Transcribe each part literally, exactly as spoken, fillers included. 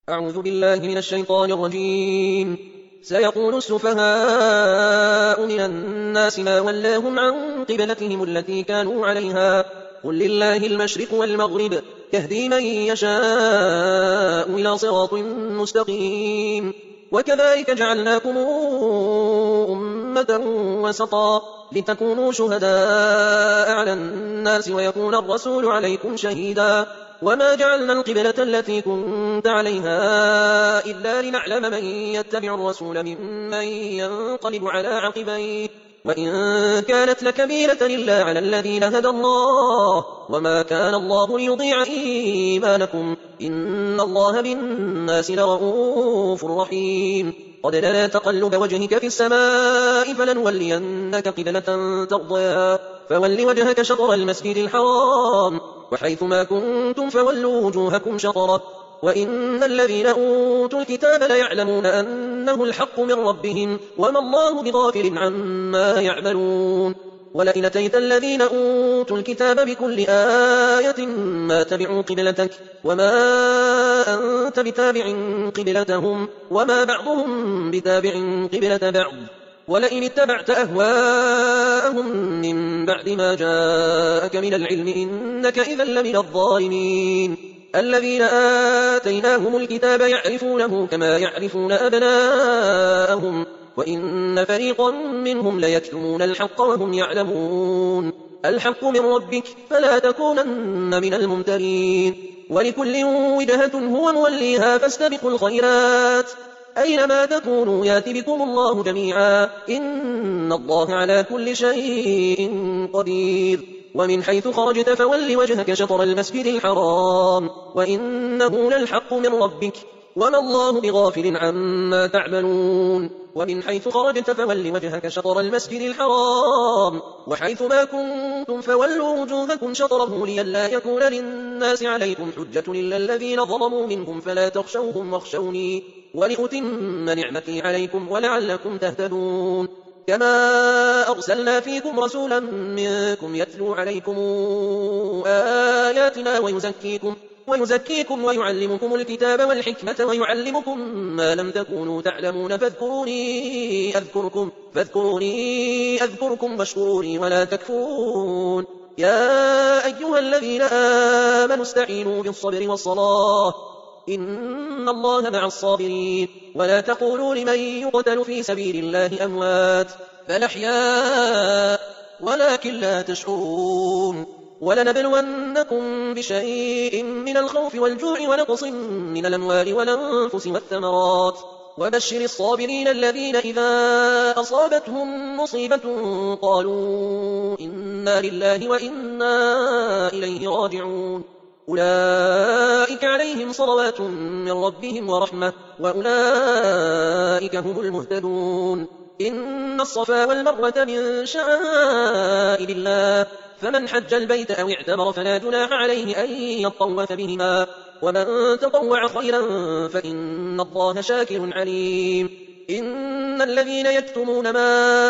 أعوذ بالله من الشيطان الرجيم. سيقول السفهاء من الناس ما ولاهم عن قبلتهم التي كانوا عليها قل لله المشرق والمغرب يهدي من يشاء إلى صراط مستقيم. وكذلك جعلناكم أمة وسطا لتكونوا شهداء على الناس ويكون الرسول عليكم شهيدا. وما جعلنا القبلة التي كنت عليها إلا لنعلم من يتبع الرسول ممن ينقلب على عقبيه وإن كانت لكبيرة إلا على الذين هدى الله وما كان الله ليضيع إيمانكم إن الله بالناس لرؤوف رحيم. قد نرى تقلب وجهك في السماء فلنولينك قبلة ترضيها فول وجهك شطر المسجد الحرام وحيث ما كنتم فولوا وجوهكم شطره وإن الذين أوتوا الكتاب ليعلمون أنه الحق من ربهم وما الله بغافل عما يعملون. ولئن أتيت الذين أوتوا الكتاب بكل آية ما تبعوا قبلتك وما أنت بتابع قبلتهم وما بعضهم بتابع قبلة بعض ولئن اتبعت أهواءهم من بعد ما جاءك من العلم إنك إذا لمن الظالمين. الذين آتيناهم الكتاب يعرفونه كما يعرفون أبناءهم وإن فريقا منهم ليكتمون الحق وهم يعلمون. الحق من ربك فلا تكونن من الممترين. ولكل وجهة هو موليها فاستبقوا الخيرات أينما تكونوا يات بكم الله جميعا إن الله على كل شيء قدير. ومن حيث خرجت فول وجهك شطر المسجد الحرام وإنه للحق من ربك وما الله بغافل عما تعملون. ومن حيث خرجت فول وجهك شطر المسجد الحرام وحيث ما كنتم فولوا وجوهكم شطره لئلا يكون للناس عليكم حجة إلا الذين ظلموا منهم فلا تخشوهم واخشوني ولأتم نعمتي عليكم ولعلكم تهتدون. كما أرسلنا فيكم رسولا منكم يتلو عليكم آياتنا ويزكيكم ويزكيكم ويعلمكم الكتاب والحكمة ويعلمكم ما لم تكونوا تعلمون فاذكروني أذكركم فاذكروني أذكركم واشكروني ولا تكفرون. يا أيها الذين آمنوا استعينوا بالصبر والصلاة إن الله مع الصابرين. ولا تقولوا لمن يقتل في سبيل الله أموات بل أحياء ولكن لا تشعرون. ولنبلونكم بشيء من الخوف والجوع ونقص من الأموال والأنفس والثمرات وبشر الصابرين الذين إذا أصابتهم مصيبة قالوا إنا لله وإنا إليه راجعون. أولئك عليهم صلوات من ربهم ورحمة وأولئك هم المهتدون. إن الصفا والمروة من شعائر الله فمن حج البيت أو اعتمر فلا جناح عليه أن يطوف بهما ومن تطوع خيرا فإن الله شاكر عليم. إن الذين يكتمون ما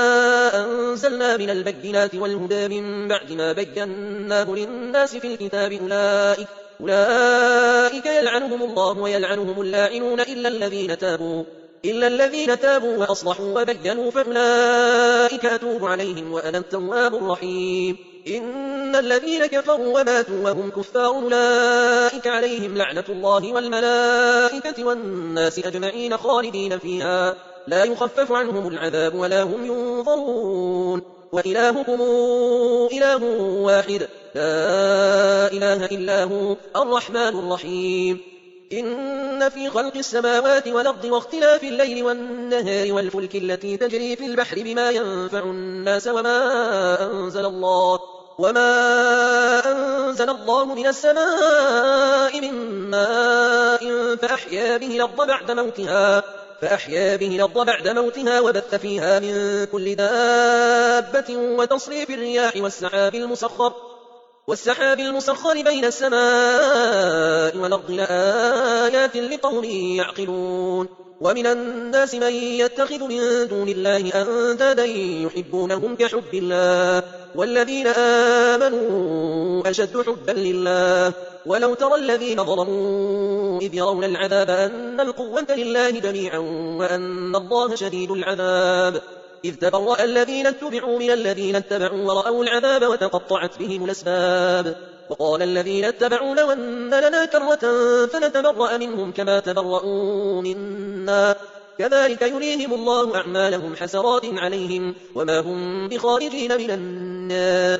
أنزلنا من البينات والهدى من بعد ما بيناه للناس في الكتاب أولئك, أولئك يلعنهم الله ويلعنهم اللاعنون إلا الذين تابوا إلا الذين تابوا وأصلحوا وبينوا فأولئك أتوب عليهم وأنا التواب الرحيم. إن الذين كفروا وماتوا وهم كفار أولئك عليهم لعنة الله والملائكة والناس أجمعين خالدين فيها لا يخفف عنهم العذاب ولا هم ينظرون. وإلهكم إله واحد لا إله إلا هو الرحمن الرحيم. إن في خلق السماوات والأرض واختلاف الليل والنهار والفلك التي تجري في البحر بما ينفع الناس وما أنزل الله وما أنزل الله من السماء من ماء فأحيا به الأرض بعد موتها فأحيا به الأرض بعد موتها وبث فيها من كل دابة وتصريف الرياح والسحاب المسخر والسحاب المسخر بين السماء والأرض لآيات لقوم يعقلون. ومن الناس من يتخذ من دون الله أندادا يحبونهم كحب الله والذين آمنوا أشد حبا لله. ولو ترى الذين ظلموا إذ يرون العذاب أن القوة لله جميعا وأن الله شديد العذاب إذ تبرأ الذين اتبعوا من الذين اتبعوا ورأوا العذاب وتقطعت بهم الأسباب وقال الذين اتبعوا لو أن لنا كرة فنتبرأ منهم كما تبرؤوا منا كذلك يريهم الله أعمالهم حسرات عليهم وما هم بخارجين من النار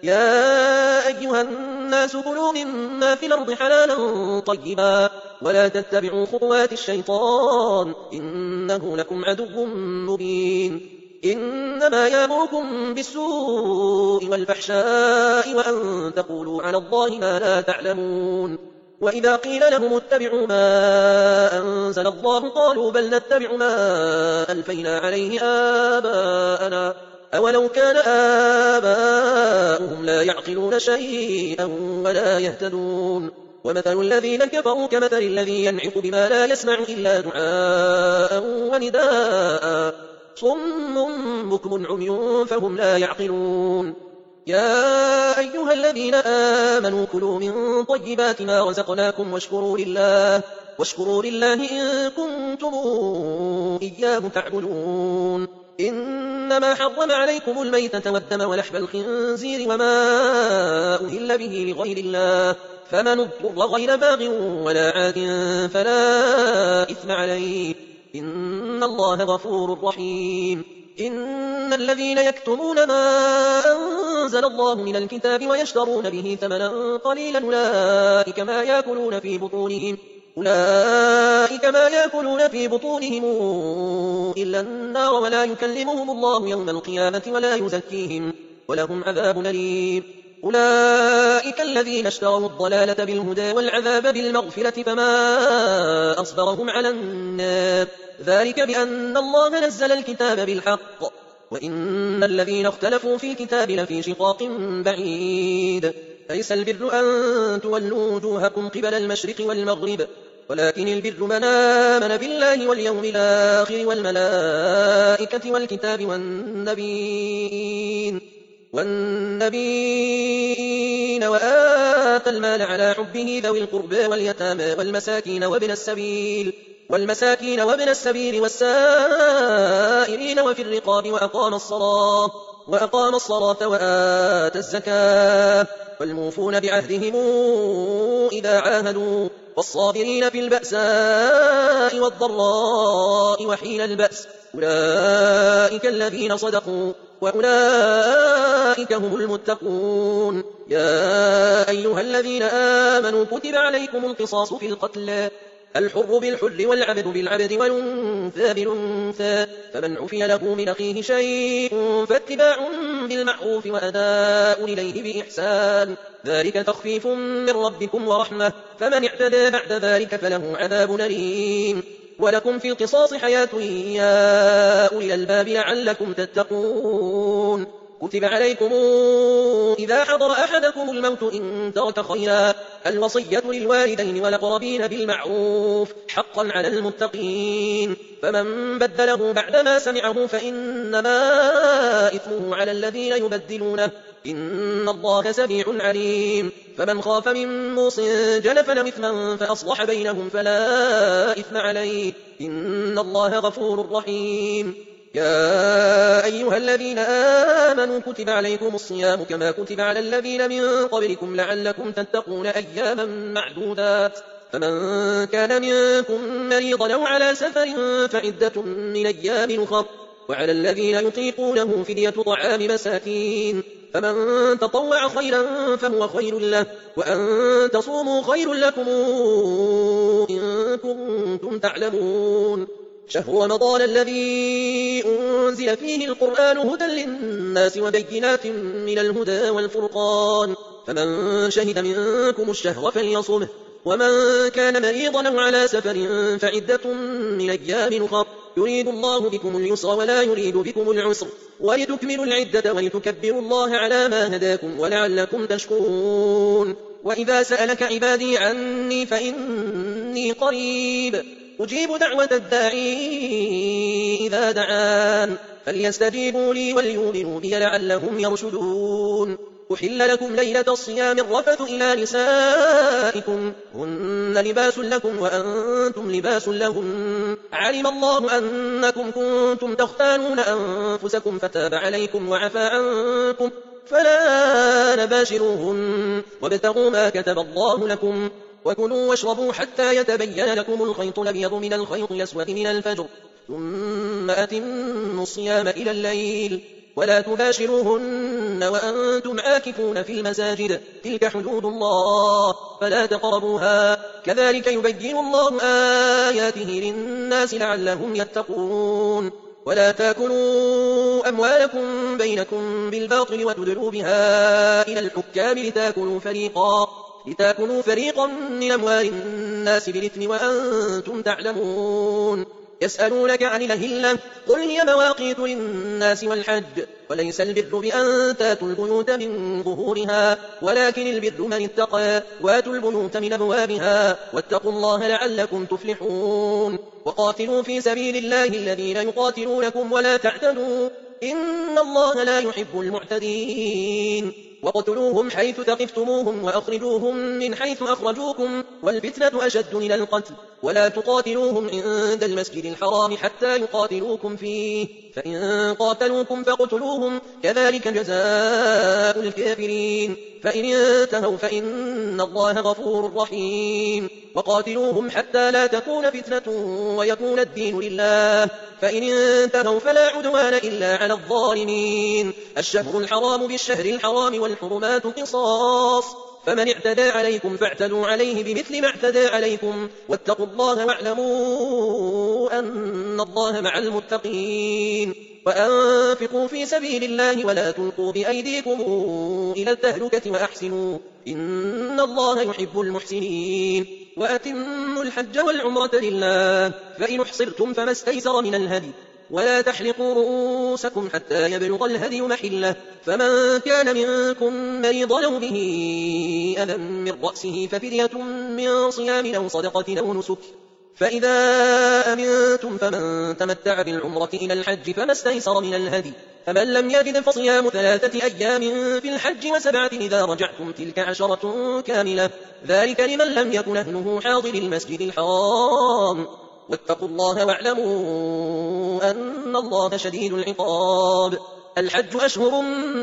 يا أيها الناس كلوا مما في الأرض حلالا طيبا ولا تتبعوا خطوات الشيطان إنه لكم عدو مبين إنما يأمركم بالسوء والفحشاء وأن تقولوا على الله ما لا تعلمون وإذا قيل لهم اتبعوا ما أنزل الله قالوا بل نتبع ما ألفينا عليه آباءنا أولو كان آباؤهم لا يعقلون شيئا ولا يهتدون ومثل الذين كفروا كمثل الذي ينعق بما لا يسمع إلا دعاء ونداء صم بكم عمي فهم لا يعقلون يا أيها الذين آمنوا كلوا من طيبات ما رزقناكم واشكروا لله واشكروا لله إن كنتم إياه تعبدون إنما حرم عليكم الميتة والدم ولحم الخنزير وما أهل به لغير الله فمن اضطر غير باغ ولا عاد فلا إثم عليه إن الله غفور رحيم إن الذين يكتمون ما أنزل الله من الكتاب ويشترون به ثمنا قليلا أولئك ما يأكلون في بطونهم أولئك ما يأكلون في بطونهم إلا النار ولا يكلمهم الله يوم القيامة ولا يزكيهم ولهم عذاب أليم أولئك الذين اشتروا الضلالة بالهدى والعذاب بالمغفرة فما أصبرهم على النار ذلك بأن الله نزل الكتاب بالحق وإن الذين اختلفوا في الكتاب لفي شقاق بعيد ليس البر أن تولوا وجوهكم قبل المشرق والمغرب ولكن البر من آمن بالله واليوم الآخر والملائكة والكتاب والنبيين والنبيين وآتى المال على حبه ذوي القربى واليتامى والمساكين وابن السبيل والمساكين وابن السبيل والسائرين وفي الرقاب وأقام الصلاة وأقام الصلاة وآتى الزكاة والموفون بعهدهم إذا عاهدوا والصابرين في البأساء والضراء وحين البأس أولئك الذين صدقوا وأولئك هم المتقون يا أيها الذين آمنوا كتب عليكم القصاص في القتل الحر بالحر والعبد بالعبد والأنثى بالأنثى فمن عفي له من أخيه شيء فاتباع بالمعروف وأداء إليه بإحسان ذلك تخفيف من ربكم ورحمة فمن اعتدى بعد ذلك فله عذاب أليم ولكم في القصاص حياة يا أولي الألباب لعلكم تتقون كتب عليكم إذا حضر أحدكم الموت إن ترك خيرا الوصية للوالدين والأقربين بالمعروف حقا على المتقين فمن بدله بعدما سمعه فإنما إثمه على الذين يبدلونه إن الله سميع عليم فمن خاف من موص جنفا مثما فأصلح بينهم فلا إثم عليه إن الله غفور رحيم يا أيها الذين آمنوا كتب عليكم الصيام كما كتب على الذين من قبلكم لعلكم تتقون أياما معدودات فمن كان منكم مريضا أو على سفر فعدة من أيام أخر وعلى الذين يطيقونه فدية طعام مساكين فمن تطوع خيرا فهو خير له وأن تصوموا خير لكم إن كنتم تعلمون شهر رمضان الذي أنزل فيه القرآن هدى للناس وبينات من الهدى والفرقان فمن شهد منكم الشهر فليصمه ومن كان مريضا أو على سفر فعدة من أيام أخر يريد الله بكم اليسر ولا يريد بكم العسر ولتكملوا العدة ولتكبروا الله على ما هداكم ولعلكم تشكرون وإذا سألك عبادي عني فإني قريب أجيب دعوة الداعي إذا دعان فليستجيبوا لي وليؤمنوا بي لعلهم يرشدون أحل لكم ليلة الصيام الرفث إلى نسائكم هن لباس لكم وأنتم لباس لهن علم الله أنكم كنتم تختانون أنفسكم فتاب عليكم وعفى عنكم فلا نباشروهن وابتغوا ما كتب الله لكم وكلوا واشربوا حتى يتبين لكم الخيط الأبيض من الخيط الأسود من الفجر ثم أتموا الصيام إلى الليل ولا تباشروهن وأنتم عاكفون في المساجد تلك حدود الله فلا تقربوها كذلك يبين الله آياته للناس لعلهم يتقون ولا تاكلوا أموالكم بينكم بالباطل وتدلوا بها إلى الحكام لتاكلوا فريقا لتاكلوا فريقا من أموال الناس بالإثم وأنتم تعلمون يسألونك عن الأهلة قل هي مواقيت للناس والحج وليس البر بأن تاتوا البيوت من ظهورها ولكن البر من اتقى واتوا البيوت من أبوابها واتقوا الله لعلكم تفلحون وقاتلوا في سبيل الله الذين يقاتلونكم ولا تعتدوا إن الله لا يحب المعتدين وقتلوهم حيث ثقفتموهم وأخرجوهم من حيث أخرجوكم والفتنة أشد من القتل ولا تقاتلوهم عند المسجد الحرام حتى يقاتلوكم فيه فإن قاتلوكم فاقتلوهم كذلك جزاء الكافرين فإن انتهوا فإن الله غفور رحيم وقاتلوهم حتى لا تكون فتنة ويكون الدين لله فإن انتهوا فلا عدوان إلا على الظالمين الشهر الحرام بالشهر الحرام والحرمات قصاص فمن اعتدى عليكم فاعتدوا عليه بمثل ما اعتدى عليكم واتقوا الله واعلموا أن الله مع المتقين وأنفقوا في سبيل الله ولا تلقوا بأيديكم إلى التهلكة وأحسنوا إن الله يحب المحسنين وأتموا الحج والعمرة لله فإن احصرتم فما استيسر من الهدي ولا تحلقوا رؤوسكم حتى يبلغ الهدي محله فمن كان منكم مريضا أو به أذى من رأسه ففدية من صيام أو صدقة أو نسك فإذا أمنتم فمن تمتع بالعمرة إلى الحج فما استيسر من الهدي فمن لم يجد فصيام ثلاثة أيام في الحج وسبعة إذا رجعتم تلك عشرة كاملة ذلك لمن لم يكن أهله حاضر المسجد الحرام واتقوا الله واعلموا أن الله شديد العقاب الحج أشهر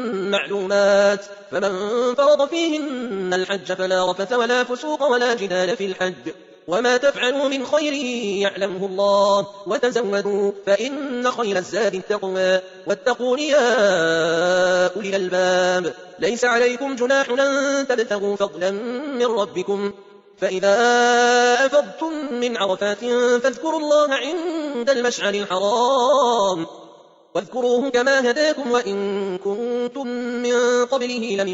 معلومات فمن فرض فيهن الحج فلا رفث ولا فسوق ولا جدال في الحج وما تفعلوا من خير يعلمه الله وتزودوا فإن خير الزاد التقوى واتقون يا أولي الألباب ليس عليكم جناح أن تبتغوا فضلا من ربكم فإذا أفضتم من عرفات فاذكروا الله عند المشعر الحرام واذكروه كما هداكم وإن كنتم من قبله لمن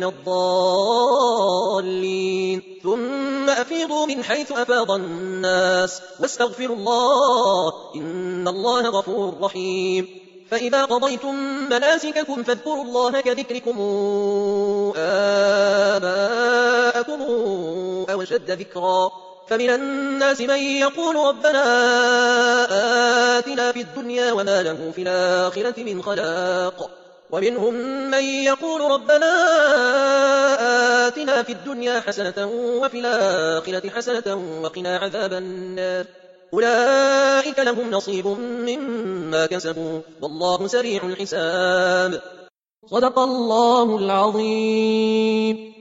الضالين ثم أفيضوا من حيث أفاض الناس واستغفروا الله إن الله غفور رحيم فإذا قضيتم مناسككم فاذكروا الله كذكركم آباءكم أو أشد ذكرا فمن الناس من يقول ربنا آتنا في الدنيا وما له في الآخرة من خلاق ومنهم من يقول ربنا آتنا في الدنيا حسنة وفي الآخرة حسنة وقنا عذاب النار أولئك لهم نصيب مما كسبوا والله سريع الحساب صدق الله العظيم.